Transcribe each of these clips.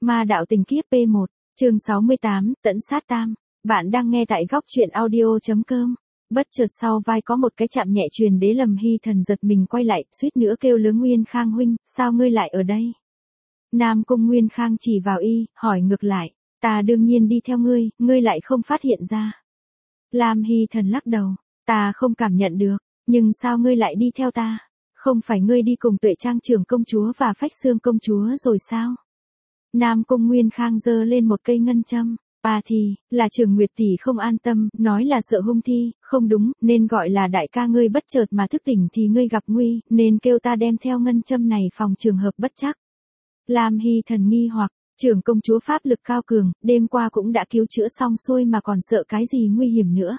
Ma đạo tình kiếp P1, chương 68, tẫn sát tam. Bạn đang nghe tại góc truyện audio.com. Bất chợt sau vai có một cái chạm nhẹ truyền đế Lâm Hy Thần giật mình quay lại, suýt nữa kêu lớn Nguyên Khang huynh, sao ngươi lại ở đây? Nam Cung Nguyên Khang chỉ vào y, hỏi ngược lại, ta đương nhiên đi theo ngươi lại không phát hiện ra. Lam Hy Thần lắc đầu, ta không cảm nhận được, nhưng sao ngươi lại đi theo ta? Không phải ngươi đi cùng Tuệ Trang trưởng công chúa và Phách Xương công chúa rồi sao? Nam Cung Nguyên Khang giơ lên một cây ngân châm, thì, là Trường Nguyệt tỷ không an tâm, nói là sợ hung thi, không đúng, nên gọi là đại ca ngươi bất chợt mà thức tỉnh thì ngươi gặp nguy, nên kêu ta đem theo ngân châm này phòng trường hợp bất chắc. Lam Hy Thần nghi hoặc, trưởng công chúa pháp lực cao cường, đêm qua cũng đã cứu chữa xong xuôi mà còn sợ cái gì nguy hiểm nữa.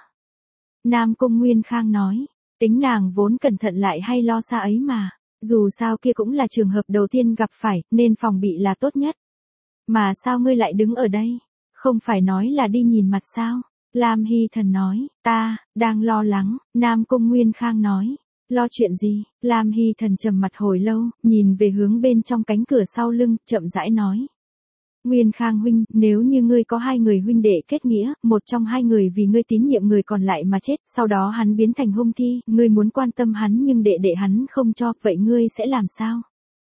Nam Cung Nguyên Khang nói, tính nàng vốn cẩn thận lại hay lo xa ấy mà, dù sao kia cũng là trường hợp đầu tiên gặp phải, nên phòng bị là tốt nhất. Mà sao ngươi lại đứng ở đây? Không phải nói là đi nhìn mặt sao? Lam Hy Thần nói, ta, đang lo lắng. Nam Cung Nguyên Khang nói, lo chuyện gì? Lam Hy Thần trầm mặt hồi lâu, nhìn về hướng bên trong cánh cửa sau lưng, chậm rãi nói. Nguyên Khang huynh, nếu như ngươi có hai người huynh đệ kết nghĩa, một trong hai người vì ngươi tín nhiệm người còn lại mà chết, sau đó hắn biến thành hung thi, ngươi muốn quan tâm hắn nhưng đệ đệ hắn không cho, vậy ngươi sẽ làm sao?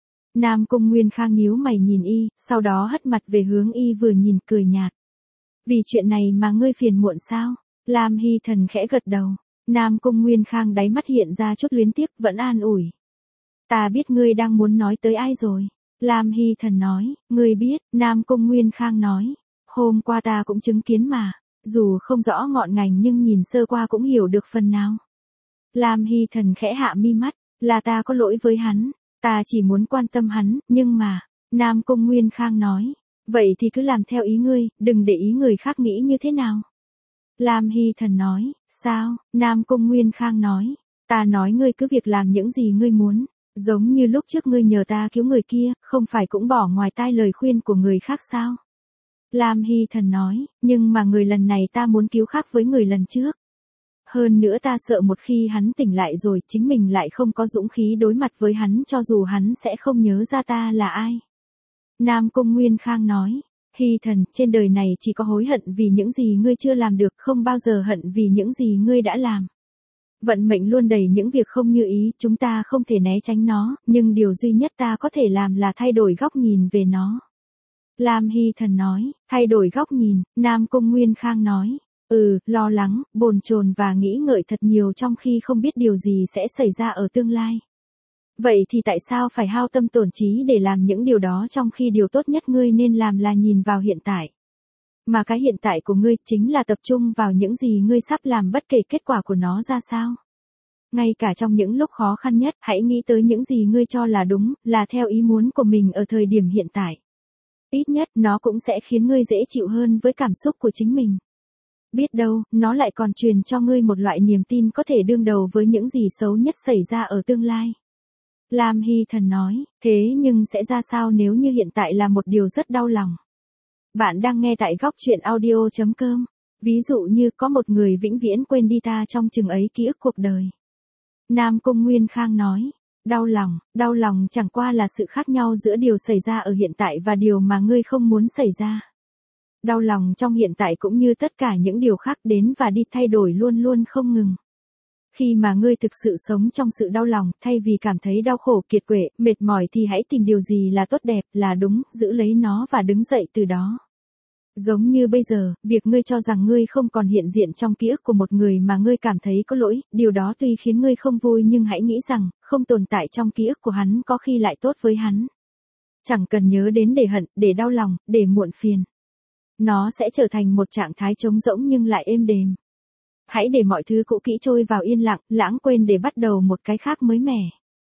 Nam Cung Nguyên Khang nhíu mày nhìn y, sau đó hất mặt về hướng y vừa nhìn cười nhạt. Vì chuyện này mà ngươi phiền muộn sao? Lam Hy Thần khẽ gật đầu. Nam Cung Nguyên Khang đáy mắt hiện ra chút luyến tiếc, vẫn an ủi. Ta biết ngươi đang muốn nói tới ai rồi. Lam Hy Thần nói, ngươi biết. Nam Cung Nguyên Khang nói, hôm qua ta cũng chứng kiến mà, dù không rõ ngọn ngành nhưng nhìn sơ qua cũng hiểu được phần nào. Lam Hy Thần khẽ hạ mi mắt, là ta có lỗi với hắn. Ta chỉ muốn quan tâm hắn, nhưng mà, Nam Cung Nguyên Khang nói, vậy thì cứ làm theo ý ngươi, đừng để ý người khác nghĩ như thế nào. Lam Hy Thần nói, sao? Nam Cung Nguyên Khang nói, ta nói ngươi cứ việc làm những gì ngươi muốn, giống như lúc trước ngươi nhờ ta cứu người kia, không phải cũng bỏ ngoài tai lời khuyên của người khác sao? Lam Hy Thần nói, nhưng mà người lần này ta muốn cứu khác với người lần trước. Hơn nữa ta sợ một khi hắn tỉnh lại rồi, chính mình lại không có dũng khí đối mặt với hắn cho dù hắn sẽ không nhớ ra ta là ai. Nam Cung Nguyên Khang nói, Hy Thần, trên đời này chỉ có hối hận vì những gì ngươi chưa làm được, không bao giờ hận vì những gì ngươi đã làm. Vận mệnh luôn đầy những việc không như ý, chúng ta không thể né tránh nó, nhưng điều duy nhất ta có thể làm là thay đổi góc nhìn về nó. Lam Hy Thần nói, thay đổi góc nhìn. Nam Cung Nguyên Khang nói, lo lắng, bồn chồn và nghĩ ngợi thật nhiều trong khi không biết điều gì sẽ xảy ra ở tương lai. Vậy thì tại sao phải hao tâm tổn trí để làm những điều đó trong khi điều tốt nhất ngươi nên làm là nhìn vào hiện tại. Mà cái hiện tại của ngươi chính là tập trung vào những gì ngươi sắp làm bất kể kết quả của nó ra sao. Ngay cả trong những lúc khó khăn nhất, hãy nghĩ tới những gì ngươi cho là đúng, là theo ý muốn của mình ở thời điểm hiện tại. Ít nhất nó cũng sẽ khiến ngươi dễ chịu hơn với cảm xúc của chính mình. Biết đâu, nó lại còn truyền cho ngươi một loại niềm tin có thể đương đầu với những gì xấu nhất xảy ra ở tương lai. Lam Hy Thần nói, thế nhưng sẽ ra sao nếu như hiện tại là một điều rất đau lòng? Bạn đang nghe tại góc truyện audio.com. Ví dụ như có một người vĩnh viễn quên đi ta trong chừng ấy ký ức cuộc đời. Nam Cung Nguyên Khang nói, đau lòng chẳng qua là sự khác nhau giữa điều xảy ra ở hiện tại và điều mà ngươi không muốn xảy ra. Đau lòng trong hiện tại cũng như tất cả những điều khác đến và đi thay đổi luôn luôn không ngừng. Khi mà ngươi thực sự sống trong sự đau lòng, thay vì cảm thấy đau khổ kiệt quệ, mệt mỏi thì hãy tìm điều gì là tốt đẹp, là đúng, giữ lấy nó và đứng dậy từ đó. Giống như bây giờ, việc ngươi cho rằng ngươi không còn hiện diện trong ký ức của một người mà ngươi cảm thấy có lỗi, điều đó tuy khiến ngươi không vui nhưng hãy nghĩ rằng, không tồn tại trong ký ức của hắn có khi lại tốt với hắn. Chẳng cần nhớ đến để hận, để đau lòng, để muộn phiền. Nó sẽ trở thành một trạng thái trống rỗng nhưng lại êm đềm. Hãy để mọi thứ cũ kỹ trôi vào yên lặng, lãng quên để bắt đầu một cái khác mới mẻ.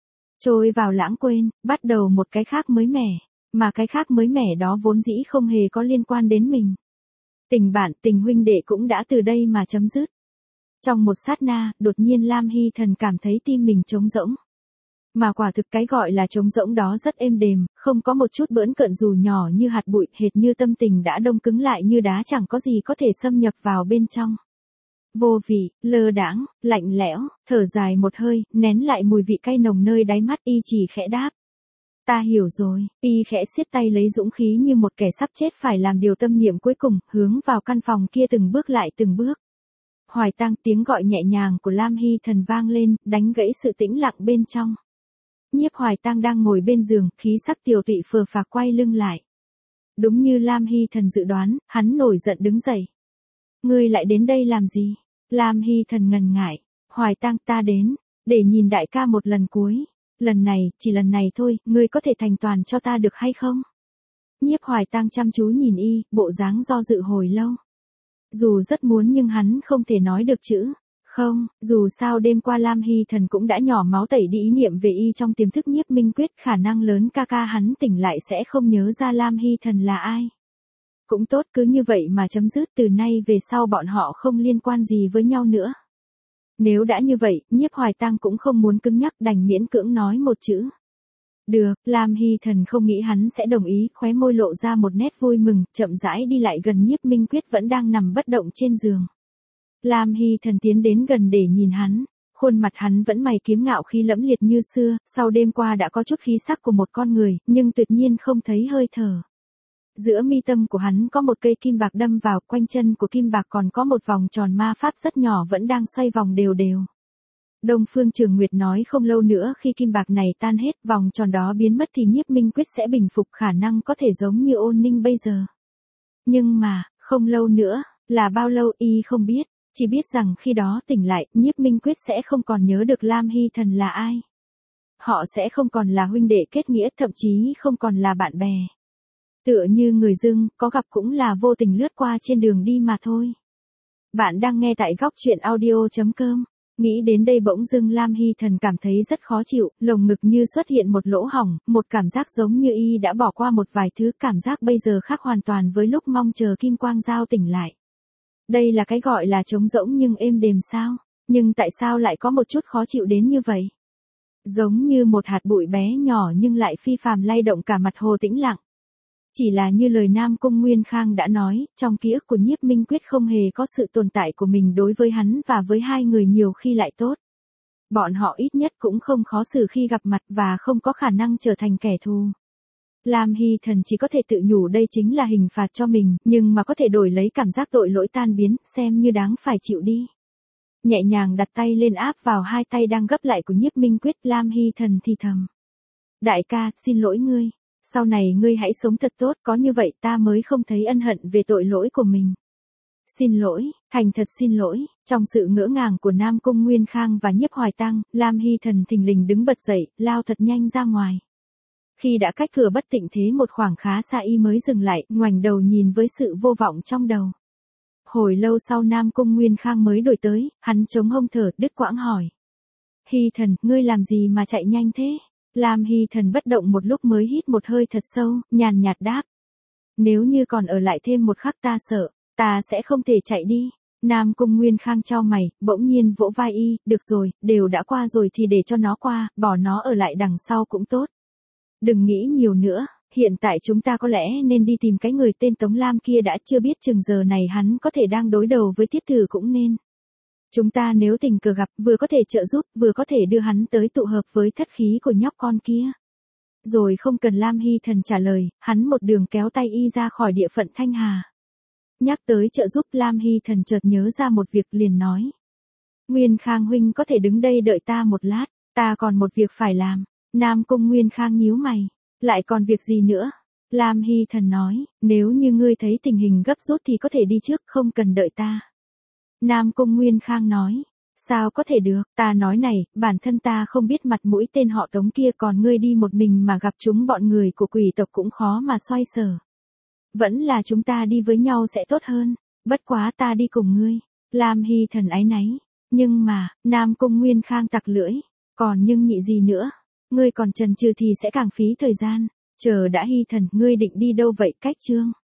Trôi vào lãng quên, bắt đầu một cái khác mới mẻ, mà cái khác mới mẻ đó vốn dĩ không hề có liên quan đến mình. Tình bạn, tình huynh đệ cũng đã từ đây mà chấm dứt. Trong một sát na, đột nhiên Lam Hy Thần cảm thấy tim mình trống rỗng. Mà quả thực cái gọi là trống rỗng đó rất êm đềm, không có một chút bỡn cợn dù nhỏ như hạt bụi, hệt như tâm tình đã đông cứng lại như đá chẳng có gì có thể xâm nhập vào bên trong. Vô vị, lơ đãng, lạnh lẽo, thở dài một hơi, nén lại mùi vị cay nồng nơi đáy mắt y chỉ khẽ đáp. Ta hiểu rồi, y khẽ siết tay lấy dũng khí như một kẻ sắp chết phải làm điều tâm niệm cuối cùng, hướng vào căn phòng kia từng bước lại từng bước. Hoài Tang, tiếng gọi nhẹ nhàng của Lam Hy Thần vang lên, đánh gãy sự tĩnh lặng bên trong. Nhiếp Hoài Tang đang ngồi bên giường, khí sắc tiều tụy phờ phạc quay lưng lại. Đúng như Lam Hy Thần dự đoán, hắn nổi giận đứng dậy. Ngươi lại đến đây làm gì? Lam Hy Thần ngần ngại. Hoài Tang, ta đến, để nhìn đại ca một lần cuối. Lần này, chỉ lần này thôi, ngươi có thể thành toàn cho ta được hay không? Nhiếp Hoài Tang chăm chú nhìn y, bộ dáng do dự hồi lâu. Dù rất muốn nhưng hắn không thể nói được chữ. Không, dù sao đêm qua Lam Hy Thần cũng đã nhỏ máu tẩy đi ý niệm về y trong tiềm thức Nhiếp Minh Quyết, khả năng lớn ca ca hắn tỉnh lại sẽ không nhớ ra Lam Hy Thần là ai. Cũng tốt, cứ như vậy mà chấm dứt, từ nay về sau bọn họ không liên quan gì với nhau nữa. Nếu đã như vậy, Nhiếp Hoài Tang cũng không muốn cứng nhắc, đành miễn cưỡng nói một chữ. Được, Lam Hy Thần không nghĩ hắn sẽ đồng ý, khóe môi lộ ra một nét vui mừng, chậm rãi đi lại gần Nhiếp Minh Quyết vẫn đang nằm bất động trên giường. Lam Hy Thần tiến đến gần để nhìn hắn, khuôn mặt hắn vẫn mày kiếm ngạo khí lẫm liệt như xưa, sau đêm qua đã có chút khí sắc của một con người, nhưng tuyệt nhiên không thấy hơi thở. Giữa mi tâm của hắn có một cây kim bạc đâm vào, quanh chân của kim bạc còn có một vòng tròn ma pháp rất nhỏ vẫn đang xoay vòng đều đều. Đông Phương Trường Nguyệt nói không lâu nữa khi kim bạc này tan hết, vòng tròn đó biến mất thì Nhiếp Minh Quyết sẽ bình phục, khả năng có thể giống như Ôn Ninh bây giờ. Nhưng mà, không lâu nữa, là bao lâu y không biết, chỉ biết rằng khi đó tỉnh lại, Nhiếp Minh Quyết sẽ không còn nhớ được Lam Hy Thần là ai. Họ sẽ không còn là huynh đệ kết nghĩa, thậm chí không còn là bạn bè. Tựa như người dưng, có gặp cũng là vô tình lướt qua trên đường đi mà thôi. Bạn đang nghe tại góc truyện audio.com. Nghĩ đến đây bỗng dưng Lam Hy Thần cảm thấy rất khó chịu, lồng ngực như xuất hiện một lỗ hổng, một cảm giác giống như y đã bỏ qua một vài thứ, cảm giác bây giờ khác hoàn toàn với lúc mong chờ Kim Quang Giao tỉnh lại. Đây là cái gọi là trống rỗng nhưng êm đềm sao? Nhưng tại sao lại có một chút khó chịu đến như vậy? Giống như một hạt bụi bé nhỏ nhưng lại phi phàm lay động cả mặt hồ tĩnh lặng. Chỉ là như lời Nam Cung Nguyên Khang đã nói, trong ký ức của Nhiếp Minh Quyết không hề có sự tồn tại của mình đối với hắn và với hai người nhiều khi lại tốt. Bọn họ ít nhất cũng không khó xử khi gặp mặt và không có khả năng trở thành kẻ thù. Lam Hy Thần chỉ có thể tự nhủ đây chính là hình phạt cho mình, nhưng mà có thể đổi lấy cảm giác tội lỗi tan biến, xem như đáng phải chịu đi. Nhẹ nhàng đặt tay lên áp vào hai tay đang gấp lại của Nhiếp Minh Quyết, Lam Hy Thần thì thầm. Đại ca, xin lỗi ngươi. Sau này ngươi hãy sống thật tốt, có như vậy ta mới không thấy ân hận về tội lỗi của mình. Xin lỗi, thành thật xin lỗi. Trong sự ngỡ ngàng của Nam Cung Nguyên Khang và Nhiếp Hoài Tang, Lam Hy Thần thình lình đứng bật dậy, lao thật nhanh ra ngoài. Khi đã cách cửa bất tịnh thế một khoảng khá xa y mới dừng lại, ngoảnh đầu nhìn với sự vô vọng trong đầu. Hồi lâu sau Nam Cung Nguyên Khang mới đổi tới, hắn chống hông thở, đứt quãng hỏi. Hy Thần, ngươi làm gì mà chạy nhanh thế? Lam Hy Thần bất động một lúc mới hít một hơi thật sâu, nhàn nhạt đáp. Nếu như còn ở lại thêm một khắc ta sợ, ta sẽ không thể chạy đi. Nam Cung Nguyên Khang chau mày, bỗng nhiên vỗ vai y, được rồi, đều đã qua rồi thì để cho nó qua, bỏ nó ở lại đằng sau cũng tốt. Đừng nghĩ nhiều nữa, hiện tại chúng ta có lẽ nên đi tìm cái người tên Tống Lam kia đã, chưa biết chừng giờ này hắn có thể đang đối đầu với Tiết Thử cũng nên. Chúng ta nếu tình cờ gặp, vừa có thể trợ giúp, vừa có thể đưa hắn tới tụ hợp với thất khí của nhóc con kia. Rồi không cần Lam Hy Thần trả lời, hắn một đường kéo tay y ra khỏi địa phận Thanh Hà. Nhắc tới trợ giúp, Lam Hy Thần chợt nhớ ra một việc liền nói. Nguyên Khang huynh có thể đứng đây đợi ta một lát, ta còn một việc phải làm. Nam Cung Nguyên Khang nhíu mày. Lại còn việc gì nữa? Lam Hy Thần nói, nếu như ngươi thấy tình hình gấp rút thì có thể đi trước, không cần đợi ta. Nam Cung Nguyên Khang nói, sao có thể được, ta nói này, bản thân ta không biết mặt mũi tên họ Tống kia, còn ngươi đi một mình mà gặp chúng bọn người của quỷ tộc cũng khó mà xoay sở. Vẫn là chúng ta đi với nhau sẽ tốt hơn, bất quá ta đi cùng ngươi. Lam Hy Thần áy náy, nhưng mà, Nam Cung Nguyên Khang tặc lưỡi, còn nhưng nhị gì nữa, ngươi còn chần chừ thì sẽ càng phí thời gian. Chờ đã Hy Thần, ngươi định đi đâu vậy? Cách Chương